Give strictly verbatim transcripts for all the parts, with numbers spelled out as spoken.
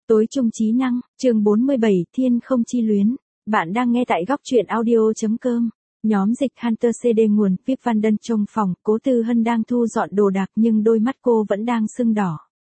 Tối trung trí năng, chương bốn mươi bảy, Thiên không chi luyến. Bạn đang nghe tại góc truyện audio.com. Nhóm dịch Hunter xê đê nguồn, Pip Van Đân trong phòng, Cố Tư Hân đang thu dọn đồ đạc nhưng đôi mắt cô vẫn đang sưng đỏ.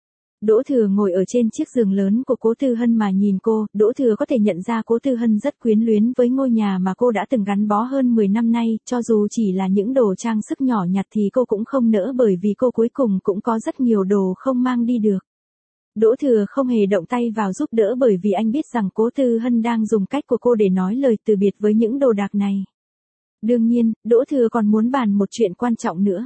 Đỗ Thừa ngồi ở trên chiếc giường lớn của Cố Tư Hân mà nhìn cô, Đỗ Thừa có thể nhận ra Cố Tư Hân rất quyến luyến với ngôi nhà mà cô đã từng gắn bó hơn mười năm nay, cho dù chỉ là những đồ trang sức nhỏ nhặt thì cô cũng không nỡ bởi vì cô cuối cùng cũng có rất nhiều đồ không mang đi được. Đỗ Thừa không hề động tay vào giúp đỡ bởi vì anh biết rằng Cố Tư Hân đang dùng cách của cô để nói lời từ biệt với những đồ đạc này. Đương nhiên, Đỗ Thừa còn muốn bàn một chuyện quan trọng nữa.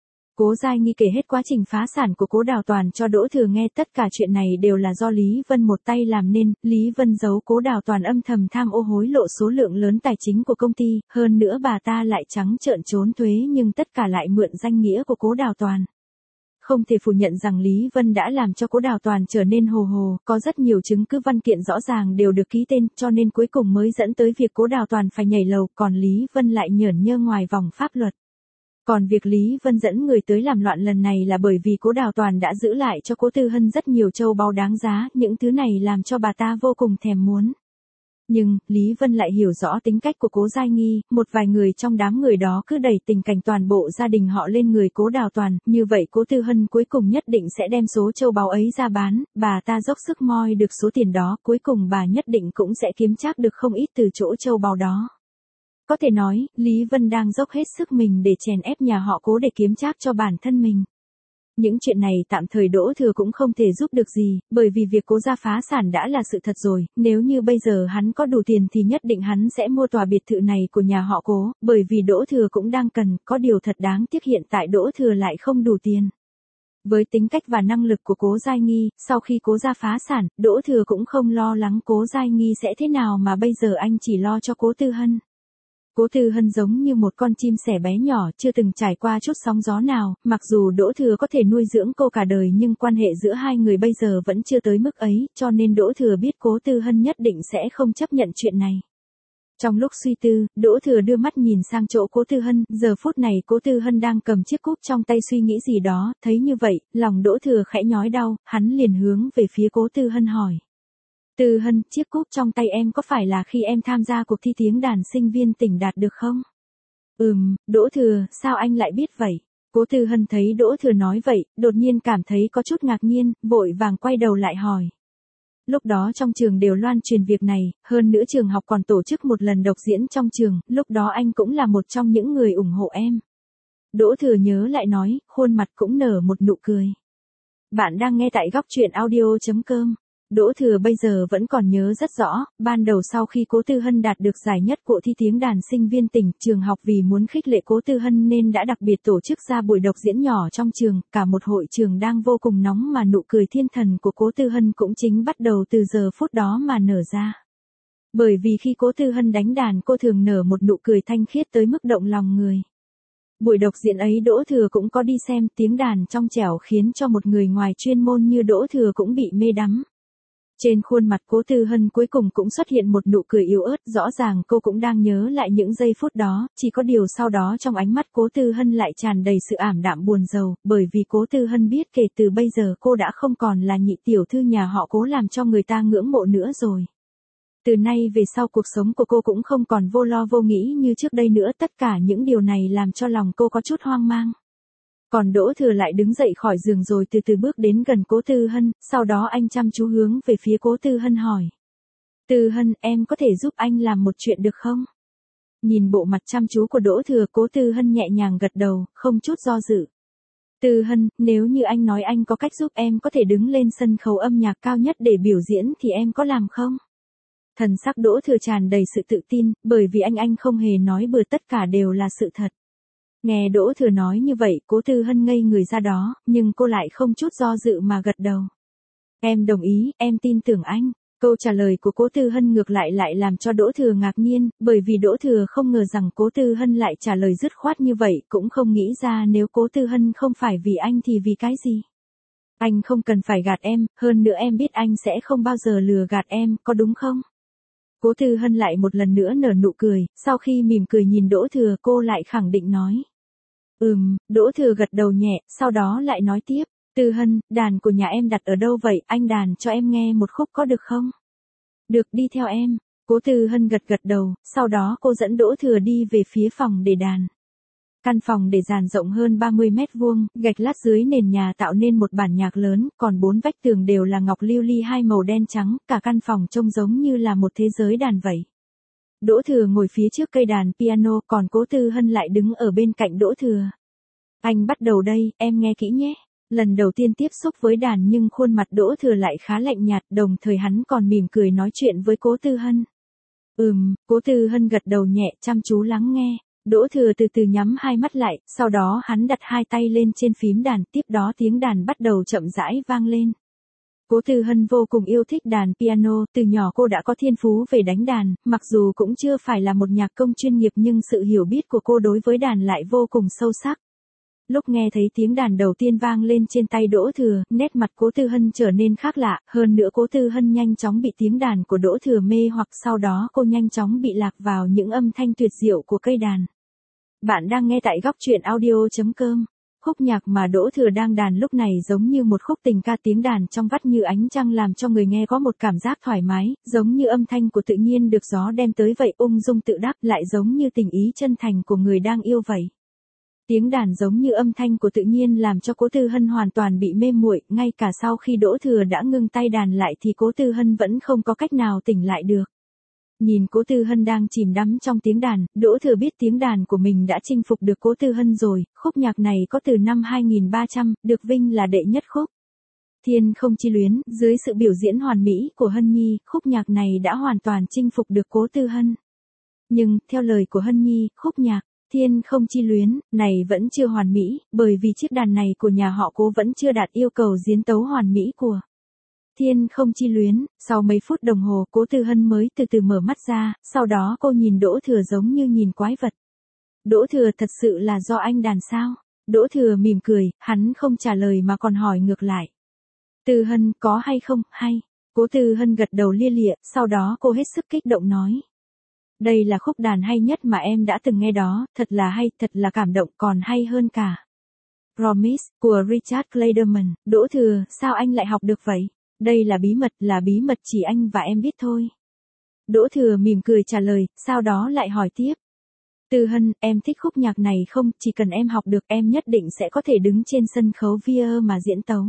Cố Giai Nghi kể hết quá trình phá sản của Cố Đào Toàn cho Đỗ Thừa nghe, tất cả chuyện này đều là do Lý Vân một tay làm nên, Lý Vân giấu Cố Đào Toàn âm thầm tham ô hối lộ số lượng lớn tài chính của công ty, hơn nữa bà ta lại trắng trợn trốn thuế nhưng tất cả lại mượn danh nghĩa của Cố Đào Toàn. Không thể phủ nhận rằng Lý Vân đã làm cho Cố Đào Toàn trở nên hồ hồ, có rất nhiều chứng cứ văn kiện rõ ràng đều được ký tên, cho nên cuối cùng mới dẫn tới việc Cố Đào Toàn phải nhảy lầu, còn Lý Vân lại nhởn nhơ ngoài vòng pháp luật. Còn việc Lý Vân dẫn người tới làm loạn lần này là bởi vì Cố Đào Toàn đã giữ lại cho Cố Tư Hân rất nhiều châu báu đáng giá, những thứ này làm cho bà ta vô cùng thèm muốn. Nhưng, Lý Vân lại hiểu rõ tính cách của Cố Giai Nghi, một vài người trong đám người đó cứ đẩy tình cảnh toàn bộ gia đình họ lên người Cố Đào Toàn, như vậy Cố Tư Hân cuối cùng nhất định sẽ đem số châu báu ấy ra bán, bà ta dốc sức moi được số tiền đó, cuối cùng bà nhất định cũng sẽ kiếm trác được không ít từ chỗ châu báu đó. Có thể nói, Lý Vân đang dốc hết sức mình để chèn ép nhà họ Cố để kiếm trác cho bản thân mình. Những chuyện này tạm thời Đỗ Thừa cũng không thể giúp được gì, bởi vì việc Cố gia phá sản đã là sự thật rồi, nếu như bây giờ hắn có đủ tiền thì nhất định hắn sẽ mua tòa biệt thự này của nhà họ Cố, bởi vì Đỗ Thừa cũng đang cần, có điều thật đáng tiếc hiện tại Đỗ Thừa lại không đủ tiền. Với tính cách và năng lực của Cố Giai Nghi, sau khi Cố gia phá sản, Đỗ Thừa cũng không lo lắng Cố Giai Nghi sẽ thế nào mà bây giờ anh chỉ lo cho Cố Tư Hân. Cố Tư Hân giống như một con chim sẻ bé nhỏ chưa từng trải qua chút sóng gió nào, mặc dù Đỗ Thừa có thể nuôi dưỡng cô cả đời nhưng quan hệ giữa hai người bây giờ vẫn chưa tới mức ấy, cho nên Đỗ Thừa biết Cố Tư Hân nhất định sẽ không chấp nhận chuyện này. Trong lúc suy tư, Đỗ Thừa đưa mắt nhìn sang chỗ Cố Tư Hân, giờ phút này Cố Tư Hân đang cầm chiếc cúp trong tay suy nghĩ gì đó, thấy như vậy, lòng Đỗ Thừa khẽ nhói đau, hắn liền hướng về phía Cố Tư Hân hỏi. Tư Hân, chiếc cúp trong tay em có phải là khi em tham gia cuộc thi tiếng đàn sinh viên tỉnh đạt được không? Ừm, Đỗ Thừa, sao anh lại biết vậy? Cố Tư Hân thấy Đỗ Thừa nói vậy, đột nhiên cảm thấy có chút ngạc nhiên, vội vàng quay đầu lại hỏi. Lúc đó trong trường đều loan truyền việc này, hơn nữa trường học còn tổ chức một lần độc diễn trong trường, lúc đó anh cũng là một trong những người ủng hộ em. Đỗ Thừa nhớ lại nói, khuôn mặt cũng nở một nụ cười. Bạn đang nghe tại góc truyện audio.com. Đỗ Thừa bây giờ vẫn còn nhớ rất rõ, ban đầu sau khi Cố Tư Hân đạt được giải nhất cuộc thi tiếng đàn sinh viên tỉnh, trường học vì muốn khích lệ Cố Tư Hân nên đã đặc biệt tổ chức ra buổi độc diễn nhỏ trong trường, cả một hội trường đang vô cùng nóng mà nụ cười thiên thần của Cố Tư Hân cũng chính bắt đầu từ giờ phút đó mà nở ra. Bởi vì khi Cố Tư Hân đánh đàn cô thường nở một nụ cười thanh khiết tới mức động lòng người. Buổi độc diễn ấy Đỗ Thừa cũng có đi xem, tiếng đàn trong trẻo khiến cho một người ngoài chuyên môn như Đỗ Thừa cũng bị mê đắm. Trên khuôn mặt Cố Tư Hân cuối cùng cũng xuất hiện một nụ cười yếu ớt, rõ ràng cô cũng đang nhớ lại những giây phút đó, chỉ có điều sau đó trong ánh mắt Cố Tư Hân lại tràn đầy sự ảm đạm buồn rầu, bởi vì Cố Tư Hân biết kể từ bây giờ cô đã không còn là nhị tiểu thư nhà họ Cố làm cho người ta ngưỡng mộ nữa rồi. Từ nay về sau cuộc sống của cô cũng không còn vô lo vô nghĩ như trước đây nữa, tất cả những điều này làm cho lòng cô có chút hoang mang. Còn Đỗ Thừa lại đứng dậy khỏi giường rồi từ từ bước đến gần Cố Tư Hân, sau đó anh chăm chú hướng về phía Cố Tư Hân hỏi. Tư Hân, em có thể giúp anh làm một chuyện được không? Nhìn bộ mặt chăm chú của Đỗ Thừa, Cố Tư Hân nhẹ nhàng gật đầu, không chút do dự. Tư Hân, nếu như anh nói anh có cách giúp em có thể đứng lên sân khấu âm nhạc cao nhất để biểu diễn thì em có làm không? Thần sắc Đỗ Thừa tràn đầy sự tự tin, bởi vì anh anh không hề nói bừa, tất cả đều là sự thật. Nghe Đỗ Thừa nói như vậy, Cố Tư Hân ngây người ra đó, nhưng cô lại không chút do dự mà gật đầu. Em đồng ý, em tin tưởng anh. Câu trả lời của Cố Tư Hân ngược lại lại làm cho Đỗ Thừa ngạc nhiên, bởi vì Đỗ Thừa không ngờ rằng Cố Tư Hân lại trả lời dứt khoát như vậy, cũng không nghĩ ra nếu Cố Tư Hân không phải vì anh thì vì cái gì. Anh không cần phải gạt em, hơn nữa em biết anh sẽ không bao giờ lừa gạt em, có đúng không? Cố Tư Hân lại một lần nữa nở nụ cười, sau khi mỉm cười nhìn Đỗ Thừa cô lại khẳng định nói. Ừm, Đỗ Thừa gật đầu nhẹ, sau đó lại nói tiếp, Tư Hân, đàn của nhà em đặt ở đâu vậy, anh đàn cho em nghe một khúc có được không? Được, đi theo em. Cố Tư Hân gật gật đầu, sau đó cô dẫn Đỗ Thừa đi về phía phòng để đàn. Căn phòng để dàn rộng hơn ba mươi mét vuông, gạch lát dưới nền nhà tạo nên một bản nhạc lớn, còn bốn vách tường đều là ngọc lưu ly hai màu đen trắng, cả căn phòng trông giống như là một thế giới đàn vậy. Đỗ Thừa ngồi phía trước cây đàn piano, còn Cố Tư Hân lại đứng ở bên cạnh Đỗ Thừa. Anh bắt đầu đây, em nghe kỹ nhé. Lần đầu tiên tiếp xúc với đàn nhưng khuôn mặt Đỗ Thừa lại khá lạnh nhạt, đồng thời hắn còn mỉm cười nói chuyện với Cố Tư Hân. Ừm, Cố Tư Hân gật đầu nhẹ, chăm chú lắng nghe. Đỗ Thừa từ từ nhắm hai mắt lại, sau đó hắn đặt hai tay lên trên phím đàn, tiếp đó tiếng đàn bắt đầu chậm rãi vang lên. Cố Tư Hân vô cùng yêu thích đàn piano, từ nhỏ cô đã có thiên phú về đánh đàn, mặc dù cũng chưa phải là một nhạc công chuyên nghiệp nhưng sự hiểu biết của cô đối với đàn lại vô cùng sâu sắc. Lúc nghe thấy tiếng đàn đầu tiên vang lên trên tay Đỗ Thừa, nét mặt Cố Tư Hân trở nên khác lạ, hơn nữa Cố Tư Hân nhanh chóng bị tiếng đàn của Đỗ Thừa mê hoặc sau đó cô nhanh chóng bị lạc vào những âm thanh tuyệt diệu của cây đàn. Bạn đang nghe tại góc truyện audio chấm com. Khúc nhạc mà Đỗ Thừa đang đàn lúc này giống như một khúc tình ca, tiếng đàn trong vắt như ánh trăng làm cho người nghe có một cảm giác thoải mái, giống như âm thanh của tự nhiên được gió đem tới vậy, ung dung tự đắc, lại giống như tình ý chân thành của người đang yêu vậy. Tiếng đàn giống như âm thanh của tự nhiên làm cho Cố Tư Hân hoàn toàn bị mê muội, ngay cả sau khi Đỗ Thừa đã ngưng tay đàn lại thì Cố Tư Hân vẫn không có cách nào tỉnh lại được. Nhìn Cố Tư Hân đang chìm đắm trong tiếng đàn, Đỗ Thừa biết tiếng đàn của mình đã chinh phục được Cố Tư Hân rồi, khúc nhạc này có từ năm hai nghìn ba trăm, được vinh là đệ nhất khúc. Thiên Không Chi Luyến, dưới sự biểu diễn hoàn mỹ của Hân Nhi, khúc nhạc này đã hoàn toàn chinh phục được Cố Tư Hân. Nhưng, theo lời của Hân Nhi, khúc nhạc Thiên Không Chi Luyến này vẫn chưa hoàn mỹ, bởi vì chiếc đàn này của nhà họ Cố vẫn chưa đạt yêu cầu diễn tấu hoàn mỹ của Thiên Không Chi Luyến. Sau mấy phút đồng hồ, Cố Tư Hân mới từ từ mở mắt ra, sau đó cô nhìn Đỗ Thừa giống như nhìn quái vật. Đỗ Thừa, thật sự là do anh đàn sao? Đỗ Thừa mỉm cười, hắn không trả lời mà còn hỏi ngược lại. Tư Hân, có hay không, hay? Cố Tư Hân gật đầu lia lịa, sau đó cô hết sức kích động nói. Đây là khúc đàn hay nhất mà em đã từng nghe đó, thật là hay, thật là cảm động, còn hay hơn cả Promise, của Richard Clayderman. Đỗ Thừa, sao anh lại học được vậy? Đây là bí mật, là bí mật chỉ anh và em biết thôi. Đỗ Thừa mỉm cười trả lời, sau đó lại hỏi tiếp. Tư Hân, em thích khúc nhạc này không? Chỉ cần em học được em nhất định sẽ có thể đứng trên sân khấu Vier mà diễn tấu.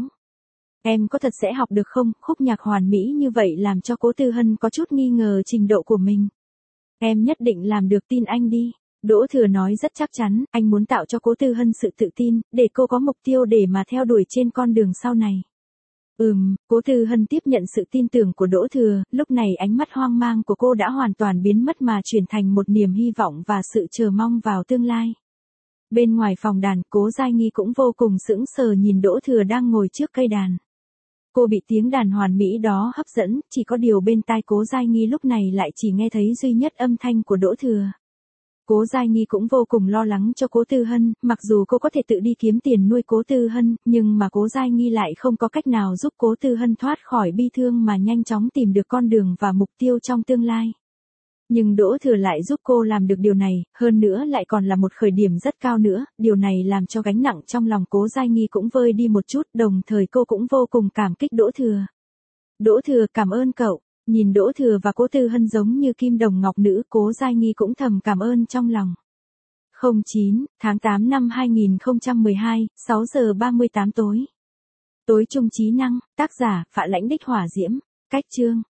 Em có thật sẽ học được không? Khúc nhạc hoàn mỹ như vậy làm cho Cố Tư Hân có chút nghi ngờ trình độ của mình. Em nhất định làm được, tin anh đi. Đỗ Thừa nói rất chắc chắn, anh muốn tạo cho Cố Tư Hân sự tự tin, để cô có mục tiêu để mà theo đuổi trên con đường sau này. Ừm, Cố Tư Hân tiếp nhận sự tin tưởng của Đỗ Thừa, lúc này ánh mắt hoang mang của cô đã hoàn toàn biến mất mà chuyển thành một niềm hy vọng và sự chờ mong vào tương lai. Bên ngoài phòng đàn, Cố Giai Nghi cũng vô cùng sững sờ nhìn Đỗ Thừa đang ngồi trước cây đàn. Cô bị tiếng đàn hoàn mỹ đó hấp dẫn, chỉ có điều bên tai Cố Giai Nghi lúc này lại chỉ nghe thấy duy nhất âm thanh của Đỗ Thừa. Cố Giai Nghi cũng vô cùng lo lắng cho Cố Tư Hân, mặc dù cô có thể tự đi kiếm tiền nuôi Cố Tư Hân, nhưng mà Cố Giai Nghi lại không có cách nào giúp Cố Tư Hân thoát khỏi bi thương mà nhanh chóng tìm được con đường và mục tiêu trong tương lai. Nhưng Đỗ Thừa lại giúp cô làm được điều này, hơn nữa lại còn là một khởi điểm rất cao nữa, điều này làm cho gánh nặng trong lòng Cố Giai Nghi cũng vơi đi một chút, đồng thời cô cũng vô cùng cảm kích Đỗ Thừa. Đỗ Thừa, cảm ơn cậu. Nhìn Đỗ Thừa và Cố Tư Hân giống như kim đồng ngọc nữ, Cố Giai Nghi cũng thầm cảm ơn trong lòng. không chín, tháng tám năm hai nghìn không trăm mười hai, sáu giờ ba mươi tám tối. Tối trung trí năng, tác giả, Phạ Lãnh Đích Hỏa Diễm, cách chương.